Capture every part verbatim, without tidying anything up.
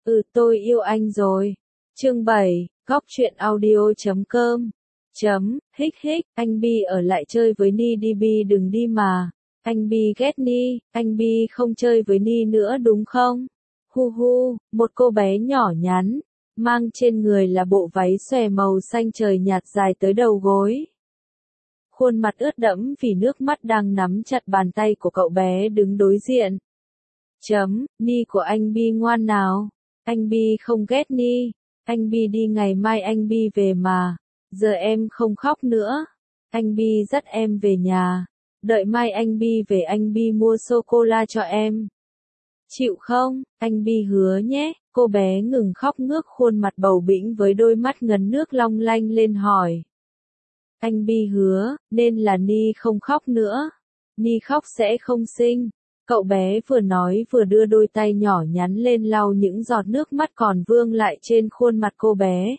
Ừ tôi yêu anh rồi. Chương bảy, góc truyện audio chấm com. Chấm, hích hích, anh Bi ở lại chơi với Ni đi Bi đừng đi mà. Anh Bi ghét Ni, anh Bi không chơi với Ni nữa đúng không? Hu hu, một cô bé nhỏ nhắn, mang trên người là bộ váy xòe màu xanh trời nhạt dài tới đầu gối. Khuôn mặt ướt đẫm vì nước mắt đang nắm chặt bàn tay của cậu bé đứng đối diện. Chấm, Ni của anh Bi ngoan nào. Anh Bi không ghét Ni. Anh Bi đi ngày mai anh Bi về mà. Giờ em không khóc nữa. Anh Bi dắt em về nhà. Đợi mai anh Bi về anh Bi mua sô-cô-la cho em. Chịu không? Anh Bi hứa nhé. Cô bé ngừng khóc ngước khuôn mặt bầu bĩnh với đôi mắt ngấn nước long lanh lên hỏi. Anh Bi hứa, nên là Ni không khóc nữa. Ni khóc sẽ không sinh. Cậu bé vừa nói vừa đưa đôi tay nhỏ nhắn lên lau những giọt nước mắt còn vương lại trên khuôn mặt cô bé.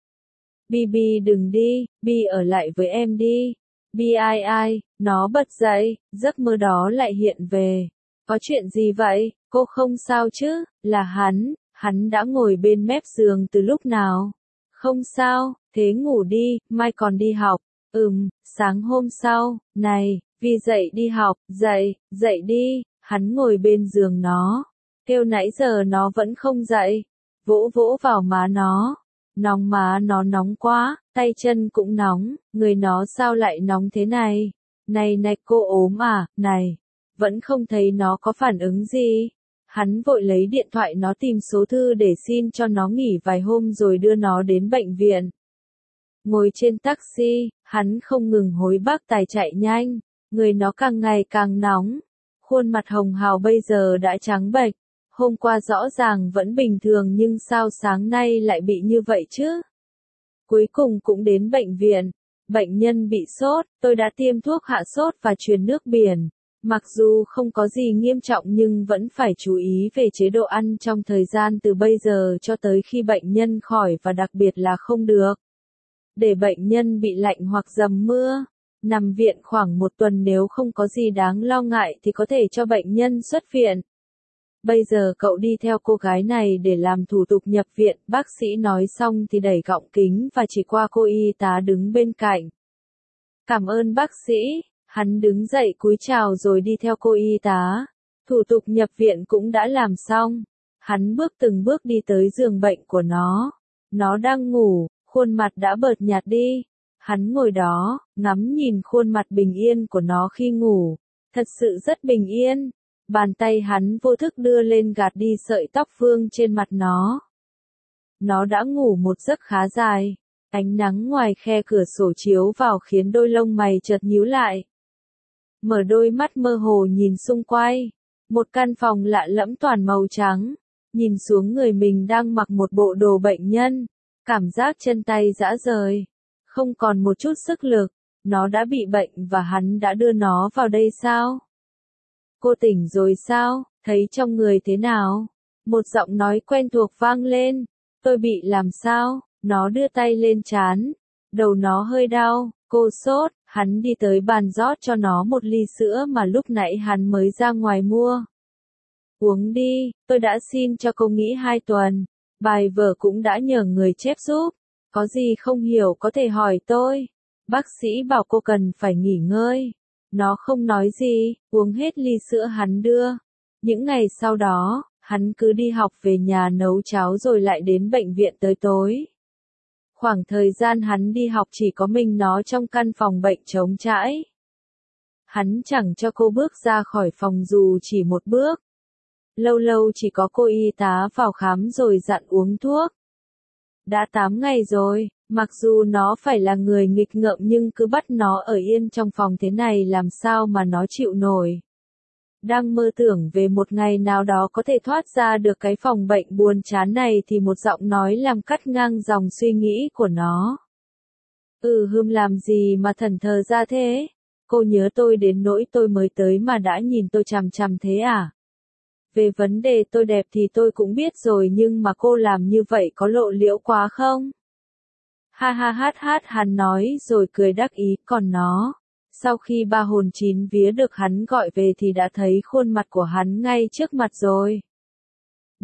Bi Bi đừng đi, Bi ở lại với em đi. Bi ai ai, nó bật dậy, giấc mơ đó lại hiện về. Có chuyện gì vậy, cô không sao chứ, là hắn, hắn đã ngồi bên mép giường từ lúc nào. Không sao, thế ngủ đi, mai còn đi học. Ừm, sáng hôm sau, này, Vi dậy đi học, dậy, dậy đi. Hắn ngồi bên giường nó, kêu nãy giờ nó vẫn không dậy, vỗ vỗ vào má nó, nóng má nó nóng quá, tay chân cũng nóng, người nó sao lại nóng thế này, này này cô ốm à, này, vẫn không thấy nó có phản ứng gì. Hắn vội lấy điện thoại nó tìm số thư để xin cho nó nghỉ vài hôm rồi đưa nó đến bệnh viện. Ngồi trên taxi, hắn không ngừng hối bác tài chạy nhanh, người nó càng ngày càng nóng. Khuôn mặt hồng hào bây giờ đã trắng bệch, hôm qua rõ ràng vẫn bình thường nhưng sao sáng nay lại bị như vậy chứ? Cuối cùng cũng đến bệnh viện, bệnh nhân bị sốt, tôi đã tiêm thuốc hạ sốt và truyền nước biển. Mặc dù không có gì nghiêm trọng nhưng vẫn phải chú ý về chế độ ăn trong thời gian từ bây giờ cho tới khi bệnh nhân khỏi và đặc biệt là không được để bệnh nhân bị lạnh hoặc dầm mưa. Nằm viện khoảng một tuần nếu không có gì đáng lo ngại thì có thể cho bệnh nhân xuất viện. Bây giờ cậu đi theo cô gái này để làm thủ tục nhập viện, bác sĩ nói xong thì đẩy gọng kính và chỉ qua cô y tá đứng bên cạnh. Cảm ơn bác sĩ, hắn đứng dậy cúi chào rồi đi theo cô y tá. Thủ tục nhập viện cũng đã làm xong. Hắn bước từng bước đi tới giường bệnh của nó. Nó đang ngủ, khuôn mặt đã bợt nhạt đi. Hắn ngồi đó, ngắm nhìn khuôn mặt bình yên của nó khi ngủ, thật sự rất bình yên. Bàn tay hắn vô thức đưa lên gạt đi sợi tóc vương trên mặt nó. Nó đã ngủ một giấc khá dài, ánh nắng ngoài khe cửa sổ chiếu vào khiến đôi lông mày chợt nhíu lại. Mở đôi mắt mơ hồ nhìn xung quanh, một căn phòng lạ lẫm toàn màu trắng, nhìn xuống người mình đang mặc một bộ đồ bệnh nhân, cảm giác chân tay rã rời. Không còn một chút sức lực, nó đã bị bệnh và hắn đã đưa nó vào đây sao? Cô tỉnh rồi sao, thấy trong người thế nào? Một giọng nói quen thuộc vang lên, tôi bị làm sao? Nó đưa tay lên trán, đầu nó hơi đau, cô sốt, hắn đi tới bàn rót cho nó một ly sữa mà lúc nãy hắn mới ra ngoài mua. Uống đi, tôi đã xin cho cô nghỉ hai tuần, bài vở cũng đã nhờ người chép giúp. Có gì không hiểu có thể hỏi tôi. Bác sĩ bảo cô cần phải nghỉ ngơi. Nó không nói gì, uống hết ly sữa hắn đưa. Những ngày sau đó, hắn cứ đi học về nhà nấu cháo rồi lại đến bệnh viện tới tối. Khoảng thời gian hắn đi học chỉ có mình nó trong căn phòng bệnh trống trải. Hắn chẳng cho cô bước ra khỏi phòng dù chỉ một bước. Lâu lâu chỉ có cô y tá vào khám rồi dặn uống thuốc. Đã tám ngày rồi, mặc dù nó phải là người nghịch ngợm nhưng cứ bắt nó ở yên trong phòng thế này làm sao mà nó chịu nổi. Đang mơ tưởng về một ngày nào đó có thể thoát ra được cái phòng bệnh buồn chán này thì một giọng nói làm cắt ngang dòng suy nghĩ của nó. Ừ hừm làm gì mà thần thờ ra thế? Cô nhớ tôi đến nỗi tôi mới tới mà đã nhìn tôi chằm chằm thế à? Về vấn đề tôi đẹp thì tôi cũng biết rồi nhưng mà cô làm như vậy có lộ liễu quá không? Ha ha hát hát hắn nói rồi cười đắc ý còn nó. Sau khi ba hồn chín vía được hắn gọi về thì đã thấy khuôn mặt của hắn ngay trước mặt rồi.